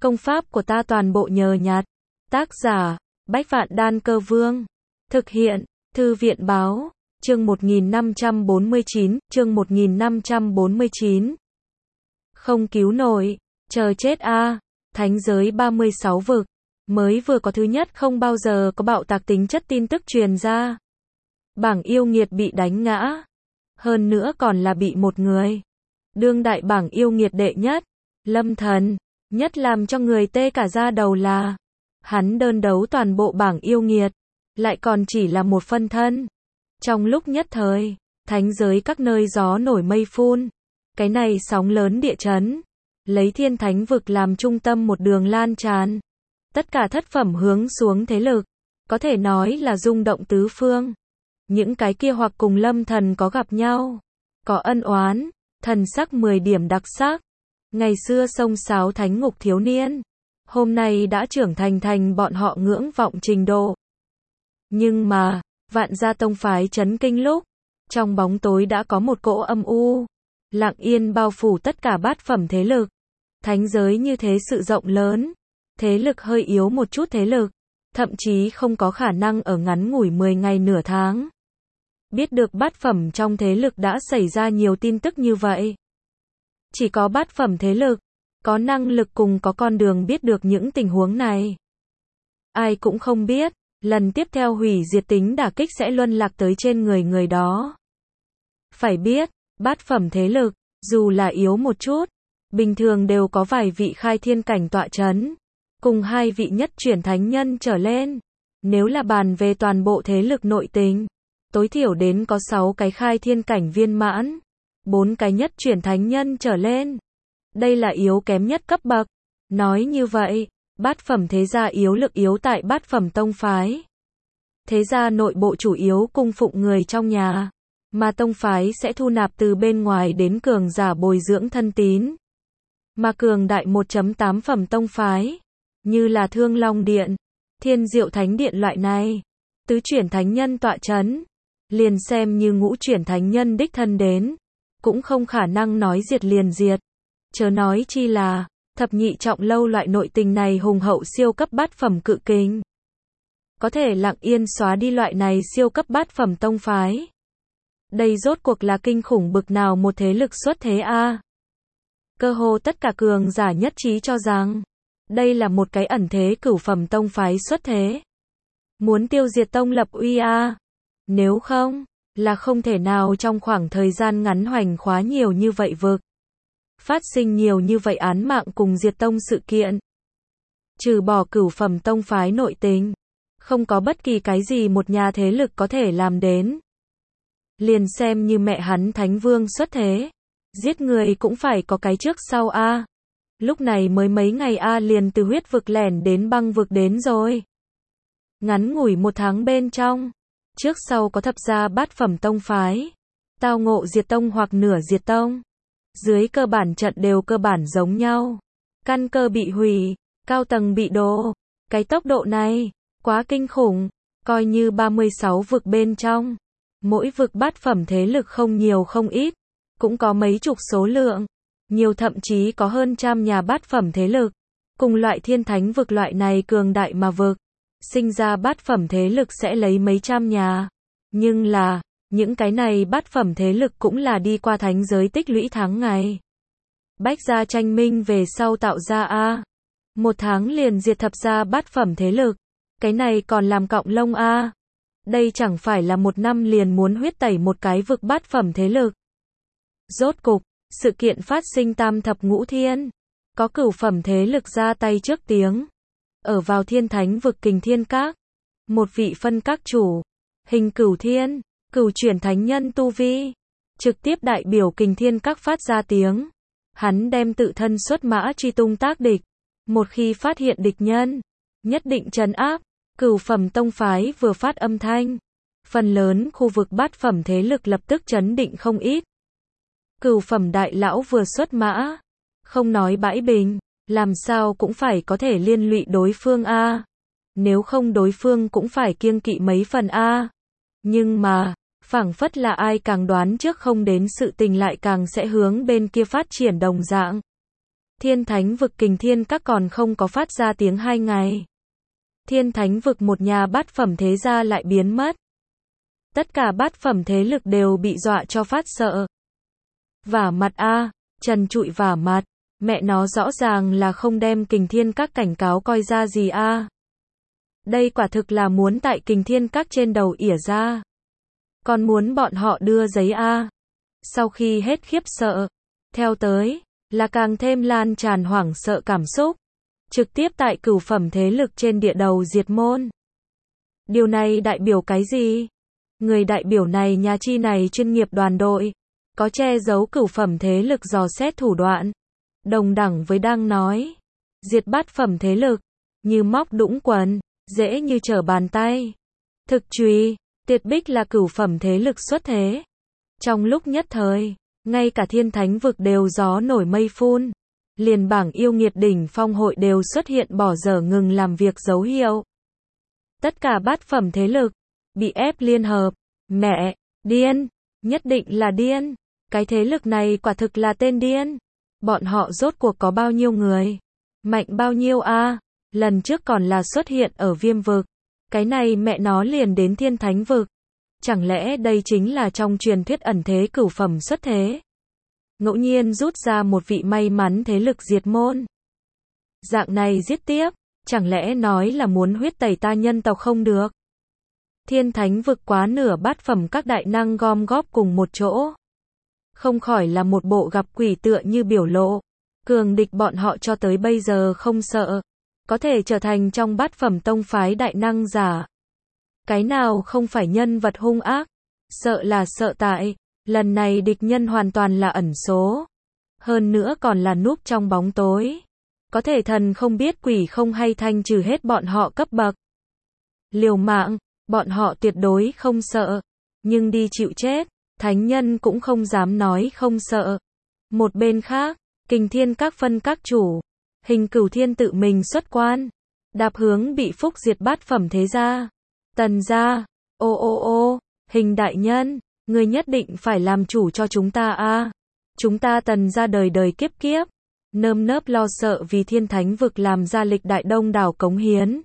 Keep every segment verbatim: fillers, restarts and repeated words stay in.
Công pháp của ta toàn bộ nhờ nhặt. Tác giả, Bách Vạn Đan Cơ Vương. Thực hiện, Thư viện báo, chương một nghìn năm trăm bốn mươi chín, chương một nghìn năm trăm bốn mươi chín. Không cứu nổi, chờ chết a. Thánh giới ba mươi sáu vực, mới vừa có thứ nhất không bao giờ có bạo tạc tính chất tin tức truyền ra. Bảng yêu nghiệt bị đánh ngã. Hơn nữa còn là bị một người. Đương đại bảng yêu nghiệt đệ nhất, Lâm Thần, nhất làm cho người tê cả da đầu là hắn đơn đấu toàn bộ bảng yêu nghiệt, lại còn chỉ là một phân thân. Trong lúc nhất thời, thánh giới các nơi gió nổi mây phun. Cái này sóng lớn địa chấn, lấy thiên thánh vực làm trung tâm một đường lan tràn. Tất cả thất phẩm hướng xuống thế lực, có thể nói là rung động tứ phương. Những cái kia hoặc cùng Lâm Thần có gặp nhau, có ân oán, thần sắc mười điểm đặc sắc. Ngày xưa sông sáo thánh ngục thiếu niên, hôm nay đã trưởng thành thành bọn họ ngưỡng vọng trình độ. Nhưng mà, Vạn Gia Tông phái chấn kinh lúc, trong bóng tối đã có một cỗ âm u, lặng yên bao phủ tất cả bát phẩm thế lực. Thánh giới như thế sự rộng lớn, thế lực hơi yếu một chút thế lực, thậm chí không có khả năng ở ngắn ngủi mười ngày nửa tháng. Biết được bát phẩm trong thế lực đã xảy ra nhiều tin tức như vậy. Chỉ có bát phẩm thế lực, có năng lực cùng có con đường biết được những tình huống này. Ai cũng không biết, lần tiếp theo hủy diệt tính đả kích sẽ luân lạc tới trên người người đó. Phải biết, bát phẩm thế lực, dù là yếu một chút, bình thường đều có vài vị khai thiên cảnh tọa chấn, cùng hai vị nhất chuyển thánh nhân trở lên. Nếu là bàn về toàn bộ thế lực nội tình, tối thiểu đến có sáu cái khai thiên cảnh viên mãn, bốn cái nhất chuyển thánh nhân trở lên. Đây là yếu kém nhất cấp bậc. Nói như vậy, bát phẩm thế gia yếu lực yếu tại bát phẩm tông phái. Thế gia nội bộ chủ yếu cung phụng người trong nhà, mà tông phái sẽ thu nạp từ bên ngoài đến cường giả bồi dưỡng thân tín. Mà cường đại một chấm tám phẩm tông phái, như là Thương Long Điện, Thiên Diệu Thánh Điện loại này, tứ chuyển thánh nhân tọa chấn, liền xem như ngũ chuyển thánh nhân đích thân đến, cũng không khả năng nói diệt liền diệt. Chớ nói chi là, thập nhị trọng lâu loại nội tình này hùng hậu siêu cấp bát phẩm cự kình. Có thể lặng yên xóa đi loại này siêu cấp bát phẩm tông phái. Đây rốt cuộc là kinh khủng bực nào một thế lực xuất thế a. Cơ hồ tất cả cường giả nhất trí cho rằng, đây là một cái ẩn thế cửu phẩm tông phái xuất thế. Muốn tiêu diệt tông lập uy a. Nếu không, là không thể nào trong khoảng thời gian ngắn hoành khóa nhiều như vậy vực. Phát sinh nhiều như vậy án mạng cùng diệt tông sự kiện. Trừ bỏ cửu phẩm tông phái nội tình, không có bất kỳ cái gì một nhà thế lực có thể làm đến. Liền xem như mẹ hắn Thánh Vương xuất thế, giết người cũng phải có cái trước sau a. Lúc này mới mấy ngày a liền từ huyết vực lẻn đến băng vực đến rồi. Ngắn ngủi một tháng bên trong, trước sau có thập gia bát phẩm tông phái, tao ngộ diệt tông hoặc nửa diệt tông. Dưới cơ bản trận đều cơ bản giống nhau. Căn cơ bị hủy, cao tầng bị đổ. Cái tốc độ này, quá kinh khủng. Coi như ba mươi sáu vực bên trong, mỗi vực bát phẩm thế lực không nhiều không ít, cũng có mấy chục số lượng. Nhiều thậm chí có hơn trăm nhà bát phẩm thế lực. Cùng loại thiên thánh vực loại này cường đại mà vực, sinh ra bát phẩm thế lực sẽ lấy mấy trăm nhà. Nhưng là, những cái này bát phẩm thế lực cũng là đi qua thánh giới tích lũy tháng ngày. Bách gia tranh minh về sau tạo ra a. Một tháng liền diệt thập gia bát phẩm thế lực. Cái này còn làm cọng lông a. Đây chẳng phải là một năm liền muốn huyết tẩy một cái vực bát phẩm thế lực. Rốt cục, sự kiện phát sinh tam thập ngũ thiên. Có cửu phẩm thế lực ra tay trước tiếng. Ở vào thiên thánh vực kình thiên các. Một vị phân các chủ. Hình cửu thiên. Cửu chuyển thánh nhân tu vi, trực tiếp đại biểu kình thiên các phát ra tiếng. Hắn đem tự thân xuất mã truy tung tác địch. Một khi phát hiện địch nhân, nhất định trấn áp. Cửu phẩm tông phái vừa phát âm thanh, phần lớn khu vực bát phẩm thế lực lập tức chấn định không ít. Cửu phẩm đại lão vừa xuất mã, không nói bãi bình, làm sao cũng phải có thể liên lụy đối phương a. Nếu không đối phương cũng phải kiêng kỵ mấy phần a. Nhưng mà, phảng phất là ai càng đoán trước không đến sự tình lại càng sẽ hướng bên kia phát triển đồng dạng. Thiên Thánh vực Kình Thiên Các còn không có phát ra tiếng hai ngày. Thiên Thánh vực một nhà bát phẩm thế gia lại biến mất. Tất cả bát phẩm thế lực đều bị dọa cho phát sợ. Vả mặt a, trần trụi vả mặt, mẹ nó rõ ràng là không đem Kình Thiên Các cảnh cáo coi ra gì a. Đây quả thực là muốn tại Kình Thiên Các trên đầu ỉa ra. Còn muốn bọn họ đưa giấy a. Sau khi hết khiếp sợ, theo tới là càng thêm lan tràn hoảng sợ cảm xúc, trực tiếp tại cửu phẩm thế lực trên địa đầu diệt môn. Điều này đại biểu cái gì? Người đại biểu này nhà chi này chuyên nghiệp đoàn đội, có che giấu cửu phẩm thế lực dò xét thủ đoạn, đồng đẳng với đang nói diệt bát phẩm thế lực, như móc đũng quần, dễ như trở bàn tay. Thực truy, Tiệt Bích là cửu phẩm thế lực xuất thế. Trong lúc nhất thời, ngay cả Thiên Thánh vực đều gió nổi mây phun. Liền bảng yêu nghiệt đỉnh phong hội đều xuất hiện bỏ dở ngừng làm việc dấu hiệu. Tất cả bát phẩm thế lực bị ép liên hợp. Mẹ, điên, nhất định là điên. Cái thế lực này quả thực là tên điên. Bọn họ rốt cuộc có bao nhiêu người? Mạnh bao nhiêu a? Lần trước còn là xuất hiện ở Viêm vực. Cái này mẹ nó liền đến Thiên Thánh vực. Chẳng lẽ đây chính là trong truyền thuyết ẩn thế cửu phẩm xuất thế? Ngẫu nhiên rút ra một vị may mắn thế lực diệt môn. Dạng này giết tiếp, chẳng lẽ nói là muốn huyết tẩy ta nhân tộc không được? Thiên Thánh vực quá nửa bát phẩm các đại năng gom góp cùng một chỗ. Không khỏi là một bộ gặp quỷ tựa như biểu lộ. Cường địch bọn họ cho tới bây giờ không sợ. Có thể trở thành trong bát phẩm tông phái đại năng giả. Cái nào không phải nhân vật hung ác? Sợ là sợ tại, lần này địch nhân hoàn toàn là ẩn số. Hơn nữa còn là núp trong bóng tối. Có thể thần không biết quỷ không hay thanh trừ hết bọn họ cấp bậc. Liều mạng, bọn họ tuyệt đối không sợ. Nhưng đi chịu chết, thánh nhân cũng không dám nói không sợ. Một bên khác, Kình Thiên Các phân các chủ. Hình Cửu Thiên tự mình xuất quan. Đạp hướng bị phúc diệt bát phẩm thế gia. Tần gia, ô ô ô, Hình đại nhân, người nhất định phải làm chủ cho chúng ta a. Chúng ta Tần gia đời đời kiếp kiếp, nơm nớp lo sợ vì Thiên Thánh vực làm ra lịch đại đông đảo cống hiến.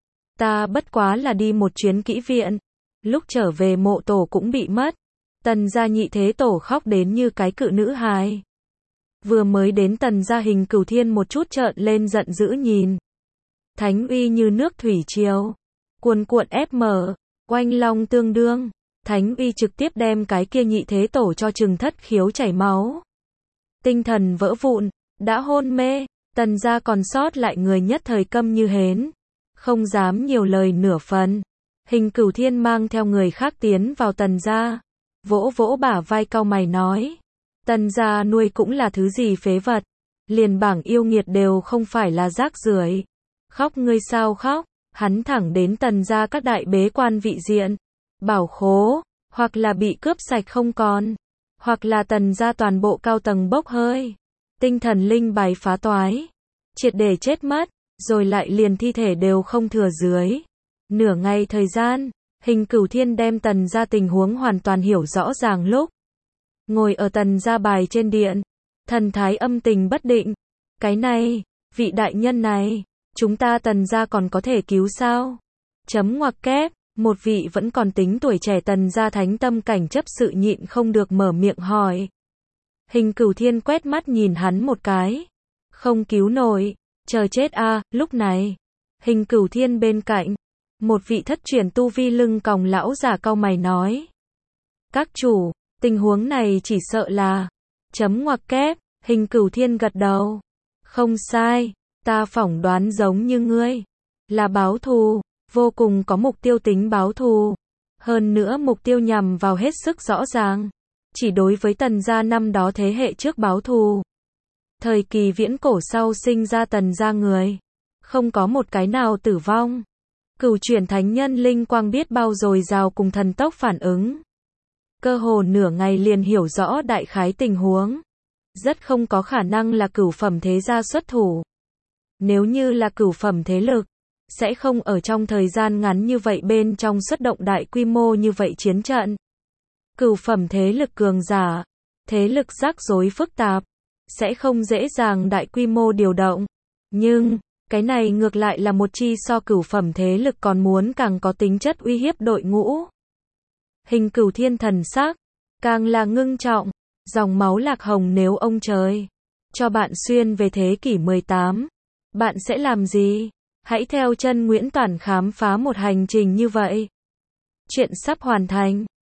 Ta bất quá là đi một chuyến kỹ viện, lúc trở về mộ tổ cũng bị mất. Tần gia nhị thế tổ khóc đến như cái cự nữ hài. Vừa mới đến Tần gia Hình Cửu Thiên một chút trợn lên giận dữ nhìn. Thánh uy như nước thủy triều, cuồn cuộn ép mở, oanh long tương đương. Thánh uy trực tiếp đem cái kia nhị thế tổ cho trừng thất khiếu chảy máu. Tinh thần vỡ vụn, đã hôn mê, Tần gia còn sót lại người nhất thời câm như hến. Không dám nhiều lời nửa phần. Hình Cửu Thiên mang theo người khác tiến vào Tần gia. Vỗ vỗ bả vai cau mày nói. Tần gia nuôi cũng là thứ gì phế vật. Liền bảng yêu nghiệt đều không phải là rác rưởi. Khóc ngươi sao khóc, hắn thẳng đến Tần gia các đại bế quan vị diện. Bảo khố, hoặc là bị cướp sạch không còn. Hoặc là Tần gia toàn bộ cao tầng bốc hơi. Tinh thần linh bài phá toái. Triệt để chết mất, rồi lại liền thi thể đều không thừa dưới. Nửa ngày thời gian, Hình Cửu Thiên đem Tần gia tình huống hoàn toàn hiểu rõ ràng lúc. Ngồi ở Tần gia bài trên điện, thần thái âm tình bất định. Cái này, vị đại nhân này, chúng ta Tần gia còn có thể cứu sao? Chấm ngoặc kép, một vị vẫn còn tính tuổi trẻ Tần gia thánh tâm cảnh chấp sự nhịn không được mở miệng hỏi. Hình Cửu Thiên quét mắt nhìn hắn một cái. Không cứu nổi, chờ chết a. À, lúc này, Hình Cửu Thiên bên cạnh, một vị thất truyền tu vi lưng còng lão già cau mày nói. Các chủ, tình huống này chỉ sợ là, chấm ngoặc kép, Hình Cửu Thiên gật đầu. Không sai, ta phỏng đoán giống như ngươi, là báo thù, vô cùng có mục tiêu tính báo thù. Hơn nữa mục tiêu nhằm vào hết sức rõ ràng, chỉ đối với Tần gia năm đó thế hệ trước báo thù. Thời kỳ viễn cổ sau sinh ra Tần gia người, không có một cái nào tử vong. Cửu chuyển thánh nhân linh quang biết bao dồi dào cùng thần tốc phản ứng. Cơ hồ nửa ngày liền hiểu rõ đại khái tình huống. Rất không có khả năng là cửu phẩm thế gia xuất thủ. Nếu như là cửu phẩm thế lực, sẽ không ở trong thời gian ngắn như vậy bên trong xuất động đại quy mô như vậy chiến trận. Cửu phẩm thế lực cường giả, thế lực rắc rối phức tạp, sẽ không dễ dàng đại quy mô điều động. Nhưng, cái này ngược lại là một chi so cửu phẩm thế lực còn muốn càng có tính chất uy hiếp đội ngũ. Hình Cửu Thiên thần sắc, càng là ngưng trọng, dòng máu Lạc Hồng nếu ông trời cho bạn xuyên về thế kỷ mười tám, bạn sẽ làm gì? Hãy theo chân Nguyễn Toản khám phá một hành trình như vậy. Chuyện sắp hoàn thành.